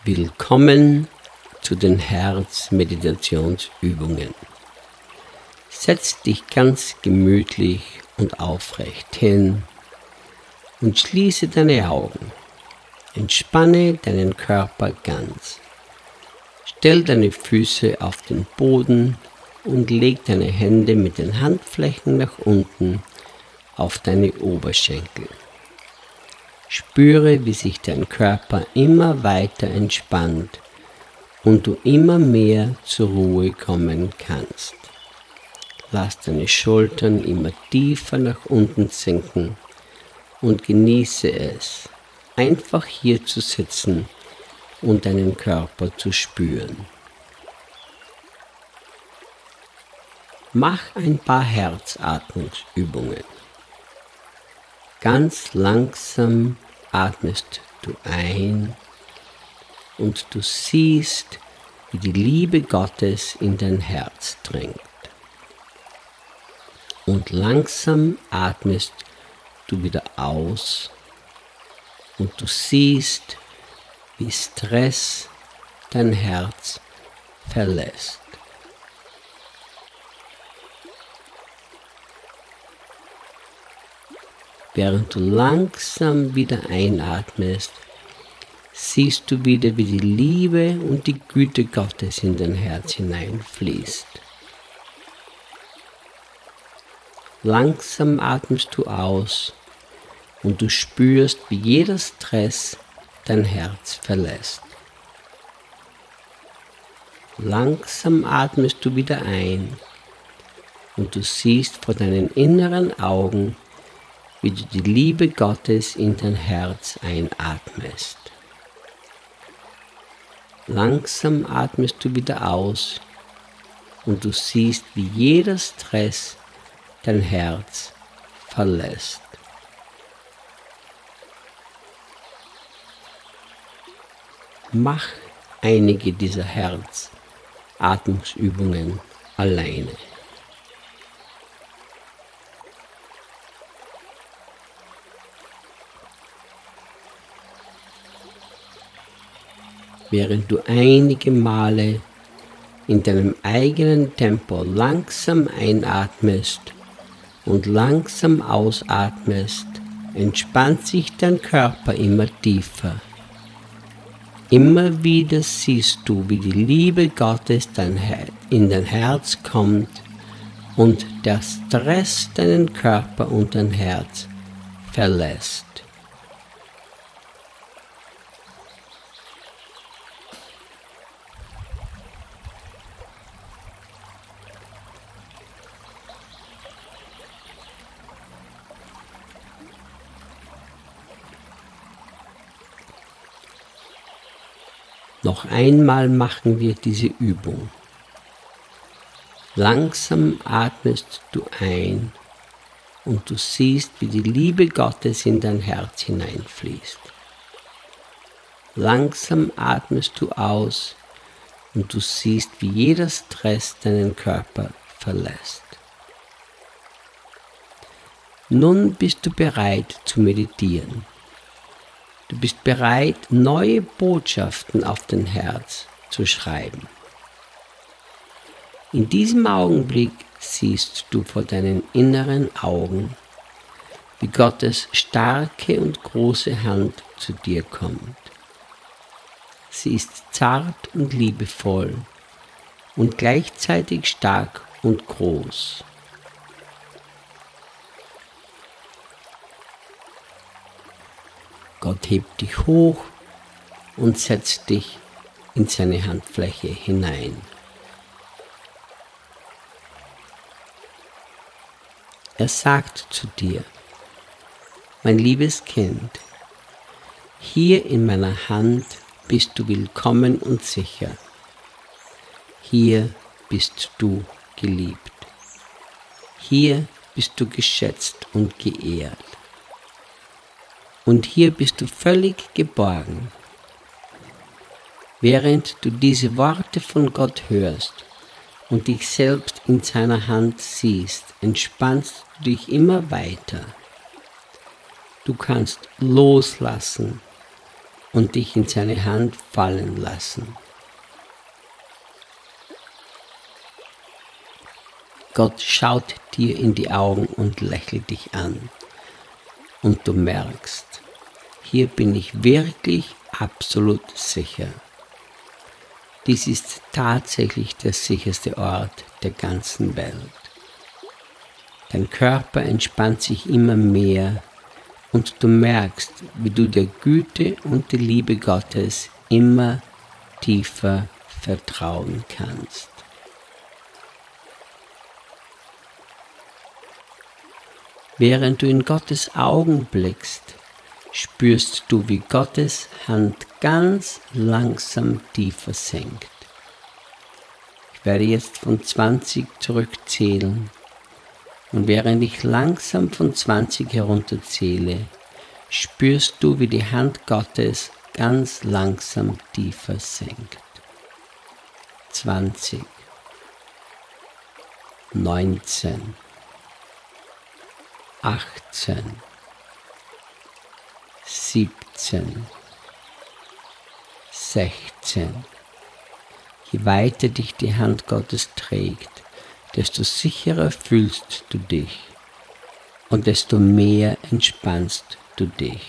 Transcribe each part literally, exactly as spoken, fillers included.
Willkommen zu den Herzmeditationsübungen. Setz dich ganz gemütlich und aufrecht hin und schließe deine Augen. Entspanne deinen Körper ganz. Stell deine Füße auf den Boden und leg deine Hände mit den Handflächen nach unten auf deine Oberschenkel. Spüre, wie sich dein Körper immer weiter entspannt und du immer mehr zur Ruhe kommen kannst. Lass deine Schultern immer tiefer nach unten sinken und genieße es, einfach hier zu sitzen und deinen Körper zu spüren. Mach ein paar Herzatmungsübungen. Ganz langsam atmest du ein und du siehst, wie die Liebe Gottes in dein Herz dringt. Und langsam atmest du wieder aus und du siehst, wie Stress dein Herz verlässt. Während du langsam wieder einatmest, siehst du wieder, wie die Liebe und die Güte Gottes in dein Herz hineinfließt. Langsam atmest du aus und du spürst, wie jeder Stress dein Herz verlässt. Langsam atmest du wieder ein und du siehst vor deinen inneren Augen, wie du die Liebe Gottes in dein Herz einatmest. Langsam atmest du wieder aus und du siehst, wie jeder Stress dein Herz verlässt. Mach einige dieser Herzatmungsübungen alleine. Während du einige Male in deinem eigenen Tempo langsam einatmest und langsam ausatmest, entspannt sich dein Körper immer tiefer. Immer wieder siehst du, wie die Liebe Gottes in dein Herz kommt und der Stress deinen Körper und dein Herz verlässt. Noch einmal machen wir diese Übung. Langsam atmest du ein und du siehst, wie die Liebe Gottes in dein Herz hineinfließt. Langsam atmest du aus und du siehst, wie jeder Stress deinen Körper verlässt. Nun bist du bereit zu meditieren. Du bist bereit, neue Botschaften auf dein Herz zu schreiben. In diesem Augenblick siehst du vor deinen inneren Augen, wie Gottes starke und große Hand zu dir kommt. Sie ist zart und liebevoll und gleichzeitig stark und groß. Gott hebt dich hoch und setzt dich in seine Handfläche hinein. Er sagt zu dir: Mein liebes Kind, hier in meiner Hand bist du willkommen und sicher. Hier bist du geliebt. Hier bist du geschätzt und geehrt. Und hier bist du völlig geborgen. Während du diese Worte von Gott hörst und dich selbst in seiner Hand siehst, entspannst du dich immer weiter. Du kannst loslassen und dich in seine Hand fallen lassen. Gott schaut dir in die Augen und lächelt dich an. Und du merkst, hier bin ich wirklich absolut sicher. Dies ist tatsächlich der sicherste Ort der ganzen Welt. Dein Körper entspannt sich immer mehr und du merkst, wie du der Güte und der Liebe Gottes immer tiefer vertrauen kannst. Während du in Gottes Augen blickst, spürst du, wie Gottes Hand ganz langsam tiefer sinkt. Ich werde jetzt von zwanzig zurückzählen und während ich langsam von zwanzig herunterzähle, spürst du, wie die Hand Gottes ganz langsam tiefer sinkt. zwanzig, neunzehn, achtzehn, siebzehn, sechzehn. Je weiter dich die Hand Gottes trägt, desto sicherer fühlst du dich und desto mehr entspannst du dich.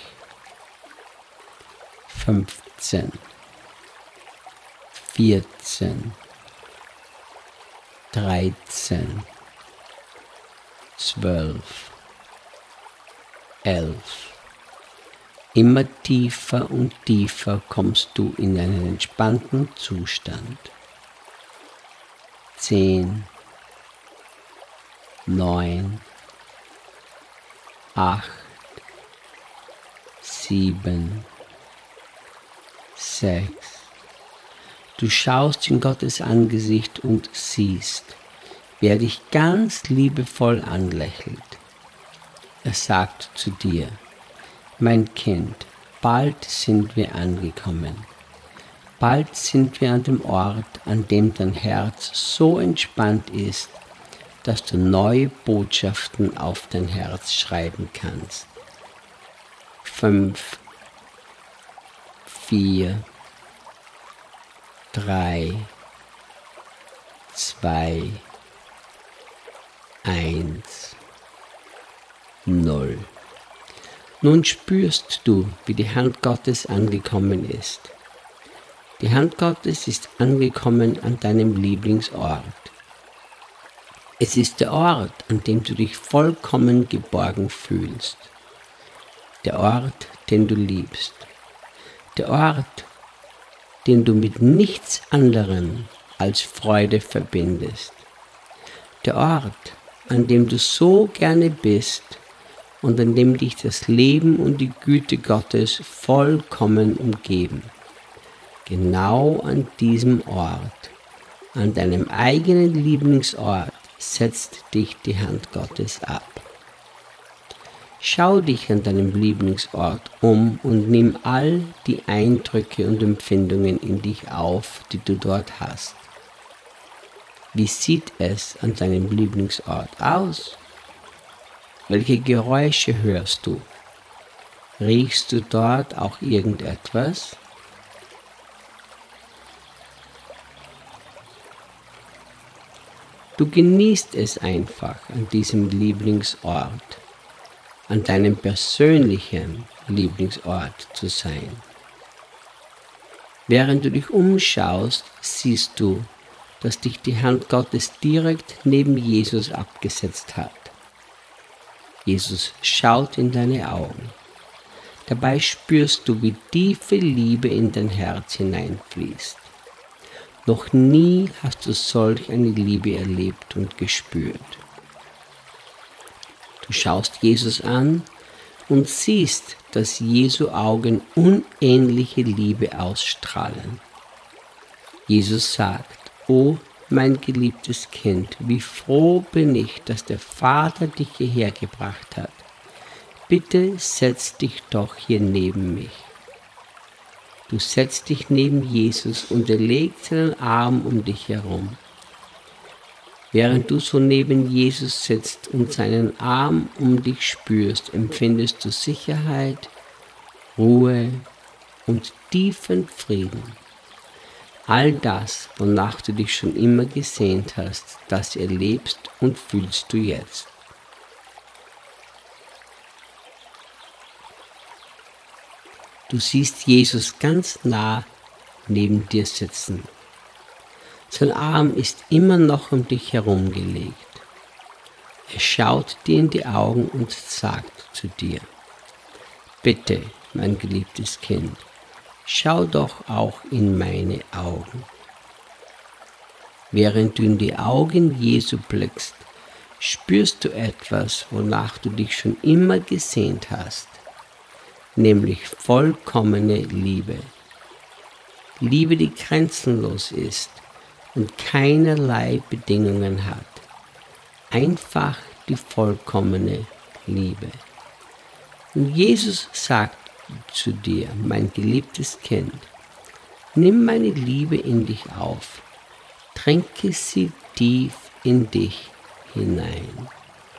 fünfzehn, vierzehn, dreizehn, zwölf, elf. Immer tiefer und tiefer kommst du in einen entspannten Zustand. zehn, neun, acht, sieben, sechs. Du schaust in Gottes Angesicht und siehst, wie er dich ganz liebevoll anlächelt. Er sagt zu dir: Mein Kind, bald sind wir angekommen. Bald sind wir an dem Ort, an dem dein Herz so entspannt ist, dass du neue Botschaften auf dein Herz schreiben kannst. Fünf, vier, drei, zwei, eins, null. Nun spürst du, wie die Hand Gottes angekommen ist. Die Hand Gottes ist angekommen an deinem Lieblingsort. Es ist der Ort, an dem du dich vollkommen geborgen fühlst. Der Ort, den du liebst. Der Ort, den du mit nichts anderem als Freude verbindest. Der Ort, an dem du so gerne bist und an dem dich das Leben und die Güte Gottes vollkommen umgeben. Genau an diesem Ort, an deinem eigenen Lieblingsort, setzt dich die Hand Gottes ab. Schau dich an deinem Lieblingsort um und nimm all die Eindrücke und Empfindungen in dich auf, die du dort hast. Wie sieht es an deinem Lieblingsort aus? Welche Geräusche hörst du? Riechst du dort auch irgendetwas? Du genießt es einfach, an diesem Lieblingsort, an deinem persönlichen Lieblingsort zu sein. Während du dich umschaust, siehst du, dass dich die Hand Gottes direkt neben Jesus abgesetzt hat. Jesus schaut in deine Augen. Dabei spürst du, wie tiefe Liebe in dein Herz hineinfließt. Noch nie hast du solch eine Liebe erlebt und gespürt. Du schaust Jesus an und siehst, dass Jesu Augen unähnliche Liebe ausstrahlen. Jesus sagt: O mein geliebtes Kind, wie froh bin ich, dass der Vater dich hierher gebracht hat. Bitte setz dich doch hier neben mich. Du setzt dich neben Jesus und er legt seinen Arm um dich herum. Während du so neben Jesus sitzt und seinen Arm um dich spürst, empfindest du Sicherheit, Ruhe und tiefen Frieden. All das, wonach du dich schon immer gesehnt hast, das erlebst und fühlst du jetzt. Du siehst Jesus ganz nah neben dir sitzen. Sein Arm ist immer noch um dich herum gelegt. Er schaut dir in die Augen und sagt zu dir: Bitte, mein geliebtes Kind, schau doch auch in meine Augen. Während du in die Augen Jesu blickst, spürst du etwas, wonach du dich schon immer gesehnt hast, nämlich vollkommene Liebe. Liebe, die grenzenlos ist und keinerlei Bedingungen hat. Einfach die vollkommene Liebe. Und Jesus sagt zu dir: Mein geliebtes Kind, nimm meine Liebe in dich auf, trinke sie tief in dich hinein.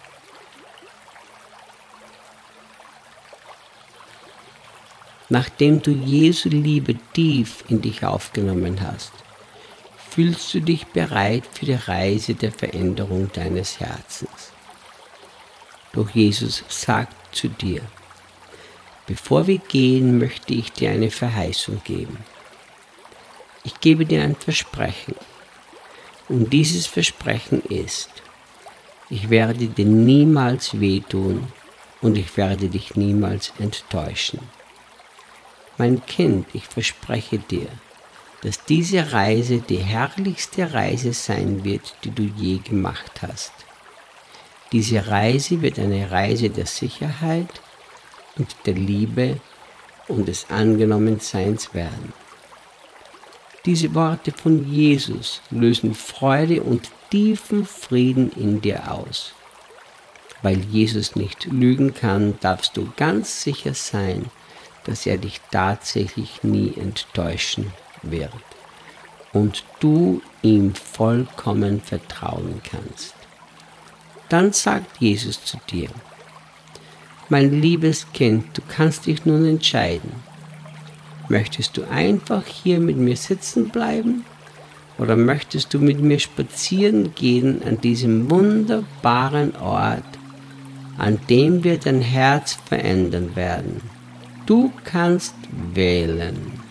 Nachdem du Jesu Liebe tief in dich aufgenommen hast, fühlst du dich bereit für die Reise der Veränderung deines Herzens. Doch Jesus sagt zu dir: Bevor wir gehen, möchte ich dir eine Verheißung geben. Ich gebe dir ein Versprechen. Und dieses Versprechen ist: Ich werde dir niemals wehtun und ich werde dich niemals enttäuschen. Mein Kind, ich verspreche dir, dass diese Reise die herrlichste Reise sein wird, die du je gemacht hast. Diese Reise wird eine Reise der Sicherheit und der Liebe und des Angenommenseins werden. Diese Worte von Jesus lösen Freude und tiefen Frieden in dir aus. Weil Jesus nicht lügen kann, darfst du ganz sicher sein, dass er dich tatsächlich nie enttäuschen wird und du ihm vollkommen vertrauen kannst. Dann sagt Jesus zu dir: Mein liebes Kind, du kannst dich nun entscheiden. Möchtest du einfach hier mit mir sitzen bleiben oder möchtest du mit mir spazieren gehen an diesem wunderbaren Ort, an dem wir dein Herz verändern werden? Du kannst wählen.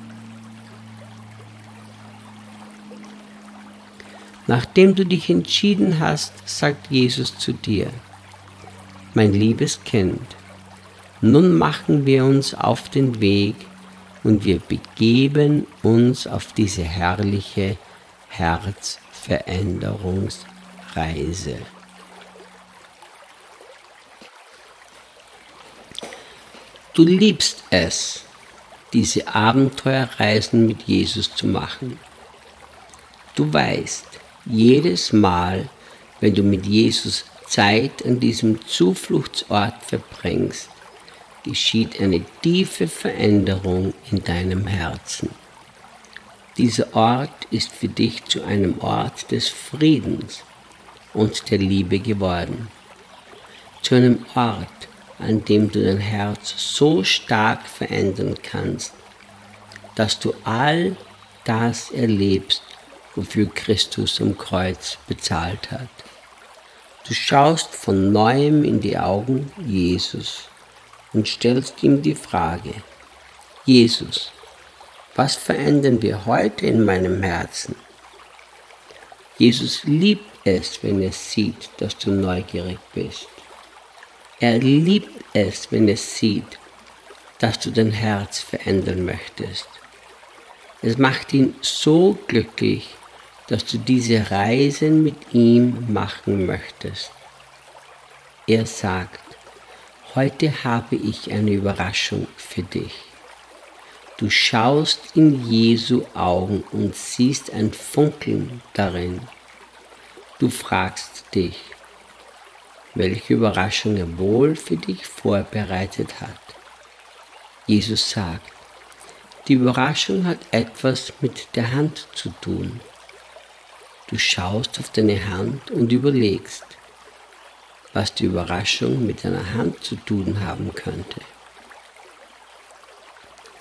Nachdem du dich entschieden hast, sagt Jesus zu dir: Mein liebes Kind, nun machen wir uns auf den Weg und wir begeben uns auf diese herrliche Herzveränderungsreise. Du liebst es, diese Abenteuerreisen mit Jesus zu machen. Du weißt, jedes Mal, wenn du mit Jesus Zeit an diesem Zufluchtsort verbringst, geschieht eine tiefe Veränderung in deinem Herzen. Dieser Ort ist für dich zu einem Ort des Friedens und der Liebe geworden. Zu einem Ort, an dem du dein Herz so stark verändern kannst, dass du all das erlebst, wofür Christus am Kreuz bezahlt hat. Du schaust von neuem in die Augen Jesus und stellst ihm die Frage: Jesus, was verändern wir heute in meinem Herzen? Jesus liebt es, wenn er sieht, dass du neugierig bist. Er liebt es, wenn er sieht, dass du dein Herz verändern möchtest. Es macht ihn so glücklich, dass du diese Reisen mit ihm machen möchtest. Er sagt: Heute habe ich eine Überraschung für dich. Du schaust in Jesu Augen und siehst ein Funkeln darin. Du fragst dich, welche Überraschung er wohl für dich vorbereitet hat. Jesus sagt: Die Überraschung hat etwas mit der Hand zu tun. Du schaust auf deine Hand und überlegst, was die Überraschung mit deiner Hand zu tun haben könnte.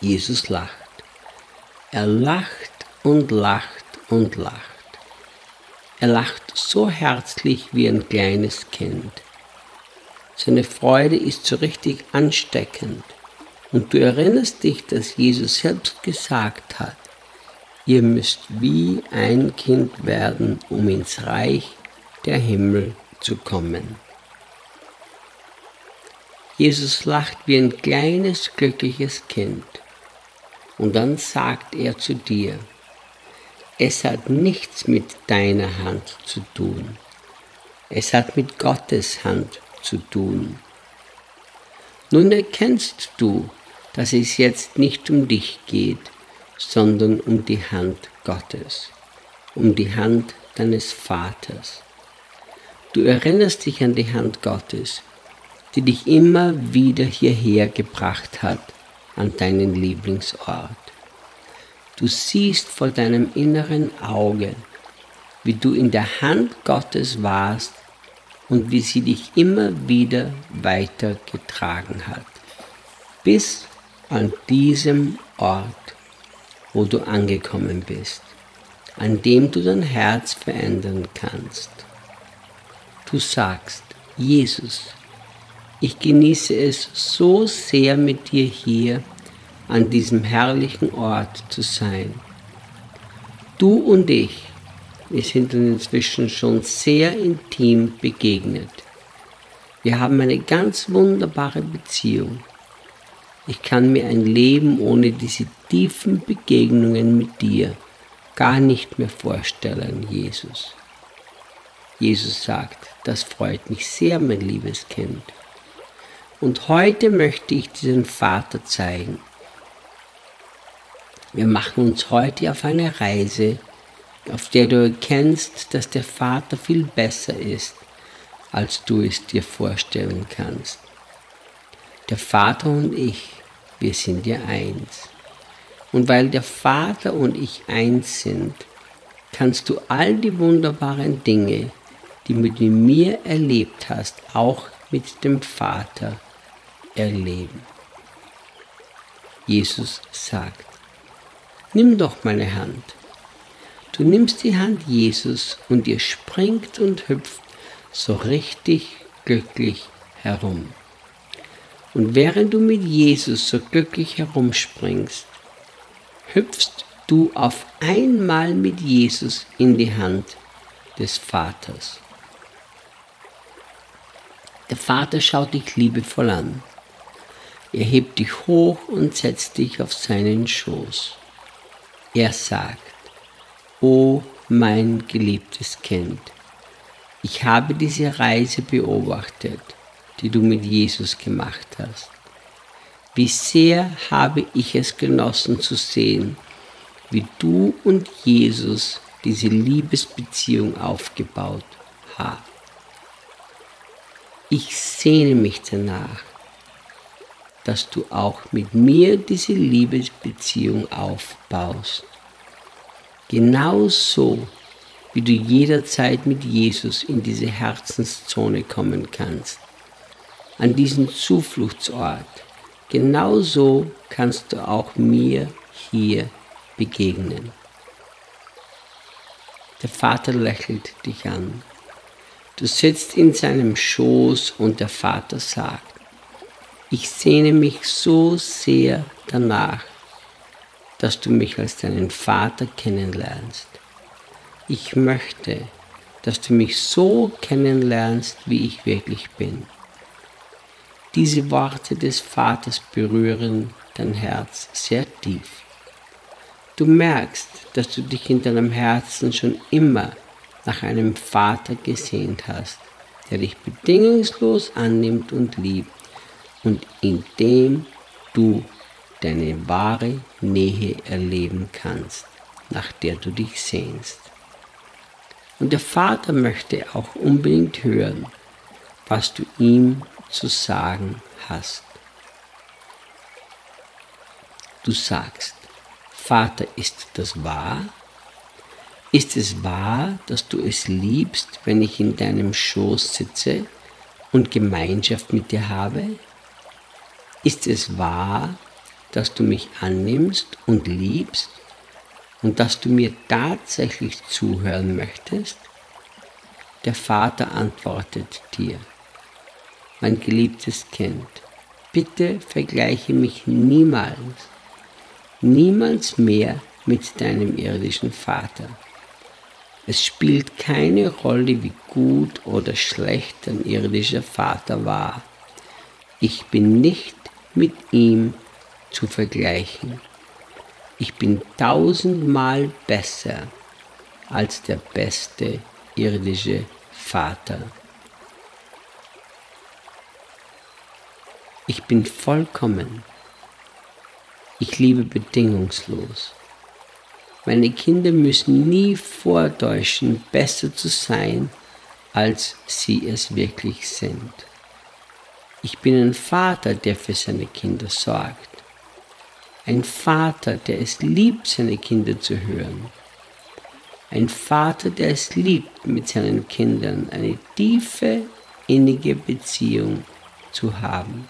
Jesus lacht. Er lacht und lacht und lacht. Er lacht so herzlich wie ein kleines Kind. Seine Freude ist so richtig ansteckend. Und du erinnerst dich, dass Jesus selbst gesagt hat, ihr müsst wie ein Kind werden, um ins Reich der Himmel zu kommen. Jesus lacht wie ein kleines, glückliches Kind. Und dann sagt er zu dir, es hat nichts mit deiner Hand zu tun. Es hat mit Gottes Hand zu tun. Nun erkennst du, dass es jetzt nicht um dich geht, sondern um die Hand Gottes, um die Hand deines Vaters. Du erinnerst dich an die Hand Gottes, die dich immer wieder hierher gebracht hat, an deinen Lieblingsort. Du siehst vor deinem inneren Auge, wie du in der Hand Gottes warst und wie sie dich immer wieder weitergetragen hat, bis an diesem Ort, wo du angekommen bist, an dem du dein Herz verändern kannst. Du sagst, Jesus, ich genieße es so sehr, mit dir hier an diesem herrlichen Ort zu sein. Du und ich, wir sind uns inzwischen schon sehr intim begegnet. Wir haben eine ganz wunderbare Beziehung. Ich kann mir ein Leben ohne diese tiefen Begegnungen mit dir gar nicht mehr vorstellen, Jesus. Jesus sagt, das freut mich sehr, mein liebes Kind. Und heute möchte ich dir den Vater zeigen. Wir machen uns heute auf eine Reise, auf der du erkennst, dass der Vater viel besser ist, als du es dir vorstellen kannst. Der Vater und ich, wir sind ja eins. Und weil der Vater und ich eins sind, kannst du all die wunderbaren Dinge, die du mit mir erlebt hast, auch mit dem Vater erleben. Jesus sagt, nimm doch meine Hand. Du nimmst die Hand Jesus und ihr springt und hüpft so richtig glücklich herum. Und während du mit Jesus so glücklich herumspringst, hüpfst du auf einmal mit Jesus in die Hand des Vaters. Der Vater schaut dich liebevoll an. Er hebt dich hoch und setzt dich auf seinen Schoß. Er sagt, O mein geliebtes Kind, ich habe diese Reise beobachtet, die du mit Jesus gemacht hast. Wie sehr habe ich es genossen zu sehen, wie du und Jesus diese Liebesbeziehung aufgebaut haben. Ich sehne mich danach, dass du auch mit mir diese Liebesbeziehung aufbaust. Genauso wie du jederzeit mit Jesus in diese Herzenszone kommen kannst, an diesen Zufluchtsort. Genauso kannst du auch mir hier begegnen. Der Vater lächelt dich an. Du sitzt in seinem Schoß und der Vater sagt, ich sehne mich so sehr danach, dass du mich als deinen Vater kennenlernst. Ich möchte, dass du mich so kennenlernst, wie ich wirklich bin. Diese Worte des Vaters berühren dein Herz sehr tief. Du merkst, dass du dich in deinem Herzen schon immer nach einem Vater gesehnt hast, der dich bedingungslos annimmt und liebt und in dem du deine wahre Nähe erleben kannst, nach der du dich sehnst. Und der Vater möchte auch unbedingt hören, was du ihm zu sagen hast. Du sagst, Vater, ist das wahr? Ist es wahr, dass du es liebst, wenn ich in deinem Schoß sitze und Gemeinschaft mit dir habe? Ist es wahr, dass du mich annimmst und liebst und dass du mir tatsächlich zuhören möchtest? Der Vater antwortet dir: Mein geliebtes Kind, bitte vergleiche mich niemals, niemals mehr mit deinem irdischen Vater. Es spielt keine Rolle, wie gut oder schlecht dein irdischer Vater war. Ich bin nicht mit ihm zu vergleichen. Ich bin tausendmal besser als der beste irdische Vater. Ich bin vollkommen. Ich liebe bedingungslos. Meine Kinder müssen nie vortäuschen, besser zu sein, als sie es wirklich sind. Ich bin ein Vater, der für seine Kinder sorgt. Ein Vater, der es liebt, seine Kinder zu hören. Ein Vater, der es liebt, mit seinen Kindern eine tiefe, innige Beziehung zu haben.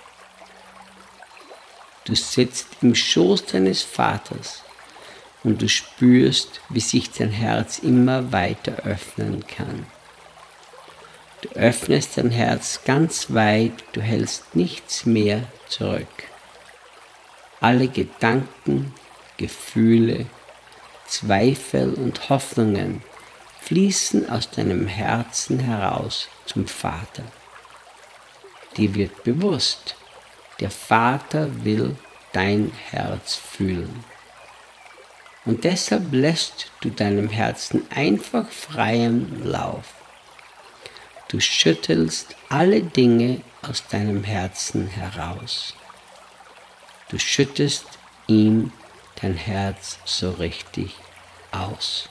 Du sitzt im Schoß deines Vaters und du spürst, wie sich dein Herz immer weiter öffnen kann. Du öffnest dein Herz ganz weit, du hältst nichts mehr zurück. Alle Gedanken, Gefühle, Zweifel und Hoffnungen fließen aus deinem Herzen heraus zum Vater. Dir wird bewusst, der Vater will dein Herz fühlen. Und deshalb lässt du deinem Herzen einfach freien Lauf. Du schüttelst alle Dinge aus deinem Herzen heraus. Du schüttest ihm dein Herz so richtig aus.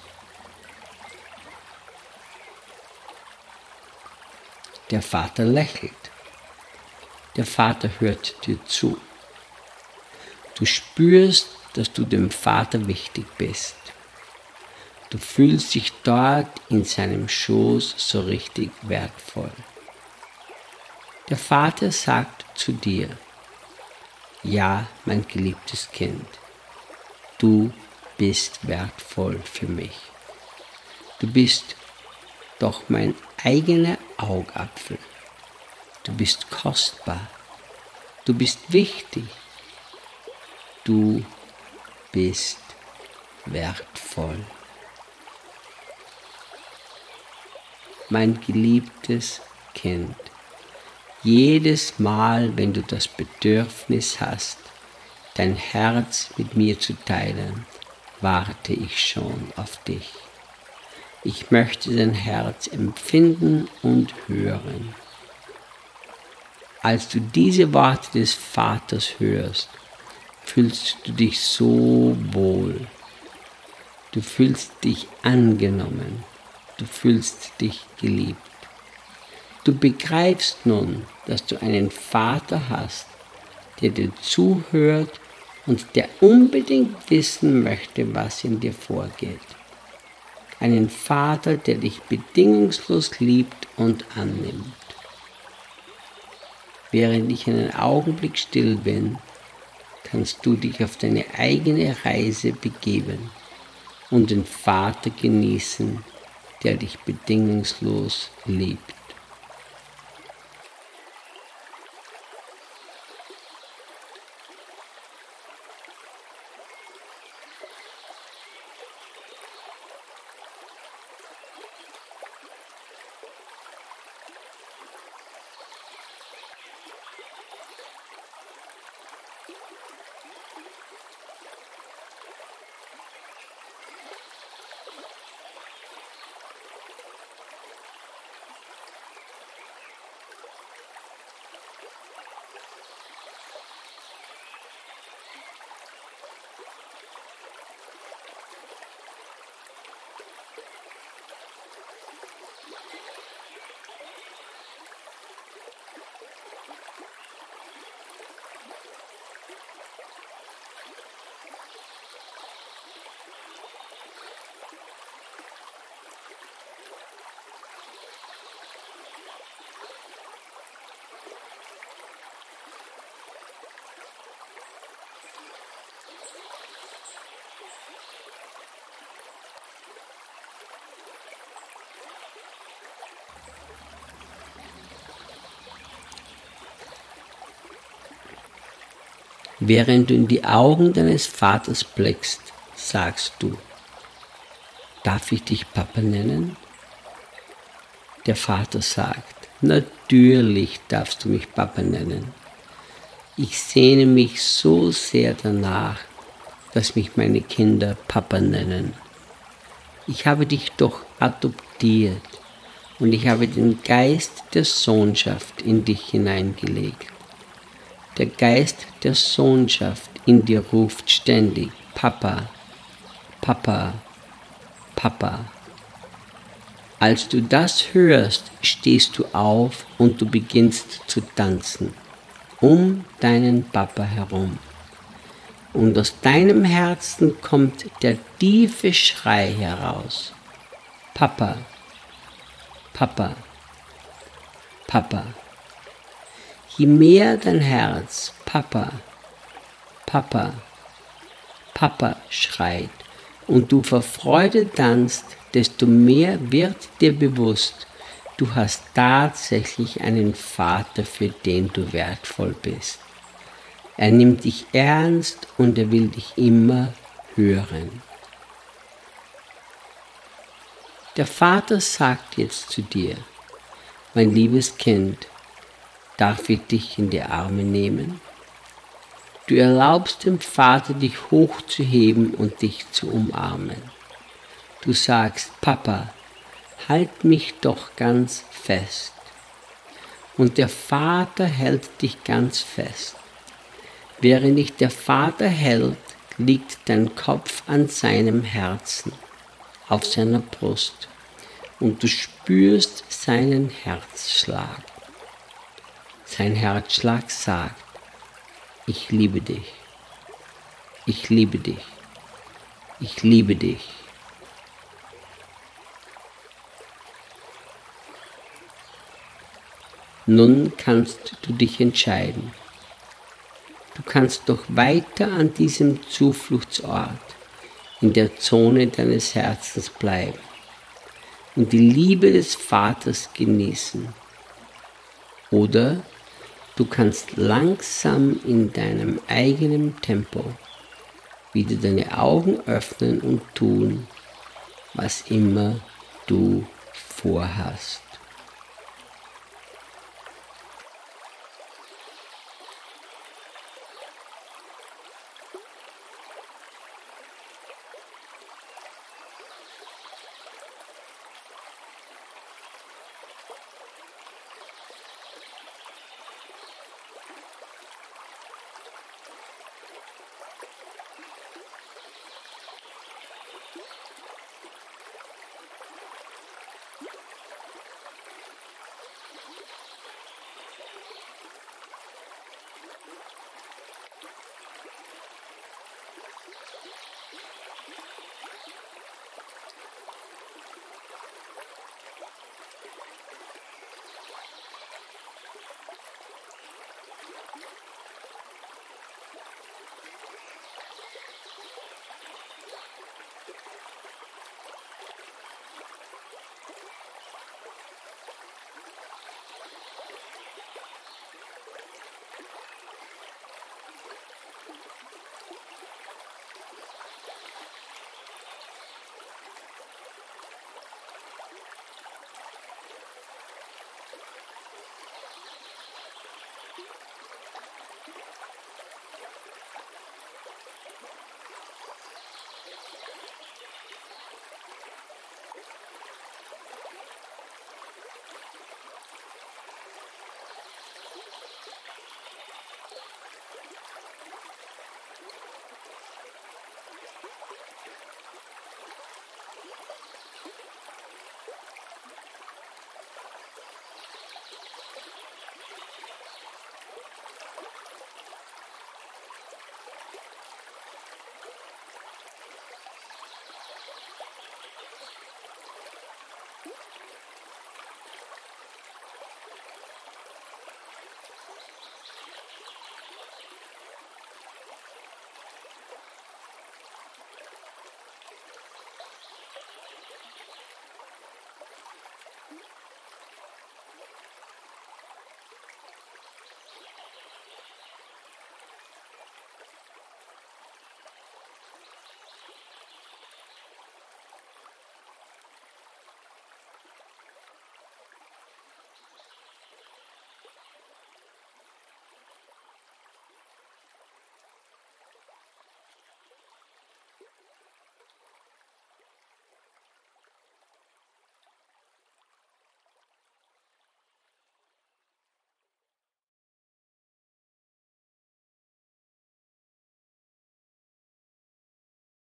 Der Vater lächelt. Der Vater hört dir zu. Du spürst, dass du dem Vater wichtig bist. Du fühlst dich dort in seinem Schoß so richtig wertvoll. Der Vater sagt zu dir: Ja, mein geliebtes Kind, du bist wertvoll für mich. Du bist doch mein eigener Augapfel. Du bist kostbar. Du bist wichtig. Du bist wertvoll. Mein geliebtes Kind, jedes Mal, wenn du das Bedürfnis hast, dein Herz mit mir zu teilen, warte ich schon auf dich. Ich möchte dein Herz empfinden und hören. Als du diese Worte des Vaters hörst, fühlst du dich so wohl. Du fühlst dich angenommen. Du fühlst dich geliebt. Du begreifst nun, dass du einen Vater hast, der dir zuhört und der unbedingt wissen möchte, was in dir vorgeht. Einen Vater, der dich bedingungslos liebt und annimmt. Während ich einen Augenblick still bin, kannst du dich auf deine eigene Reise begeben und den Vater genießen, der dich bedingungslos liebt. Während du in die Augen deines Vaters blickst, sagst du: Darf ich dich Papa nennen? Der Vater sagt: Natürlich darfst du mich Papa nennen. Ich sehne mich so sehr danach, dass mich meine Kinder Papa nennen. Ich habe dich doch adoptiert und ich habe den Geist der Sohnschaft in dich hineingelegt. Der Geist der Sohnschaft in dir ruft ständig: Papa, Papa, Papa. Als du das hörst, stehst du auf und du beginnst zu tanzen, um deinen Papa herum. Und aus deinem Herzen kommt der tiefe Schrei heraus: Papa, Papa, Papa. Je mehr dein Herz Papa, Papa, Papa schreit und du vor Freude tanzt, desto mehr wird dir bewusst, du hast tatsächlich einen Vater, für den du wertvoll bist. Er nimmt dich ernst und er will dich immer hören. Der Vater sagt jetzt zu dir: Mein liebes Kind, darf ich dich in die Arme nehmen? Du erlaubst dem Vater, dich hochzuheben und dich zu umarmen. Du sagst: Papa, halt mich doch ganz fest. Und der Vater hält dich ganz fest. Während dich der Vater hält, liegt dein Kopf an seinem Herzen, auf seiner Brust, und du spürst seinen Herzschlag. Sein Herzschlag sagt: Ich liebe dich, ich liebe dich, ich liebe dich. Nun kannst du dich entscheiden. Du kannst doch weiter an diesem Zufluchtsort, in der Zone deines Herzens bleiben und die Liebe des Vaters genießen. Oder du kannst langsam in deinem eigenen Tempo wieder deine Augen öffnen und tun, was immer du vorhast.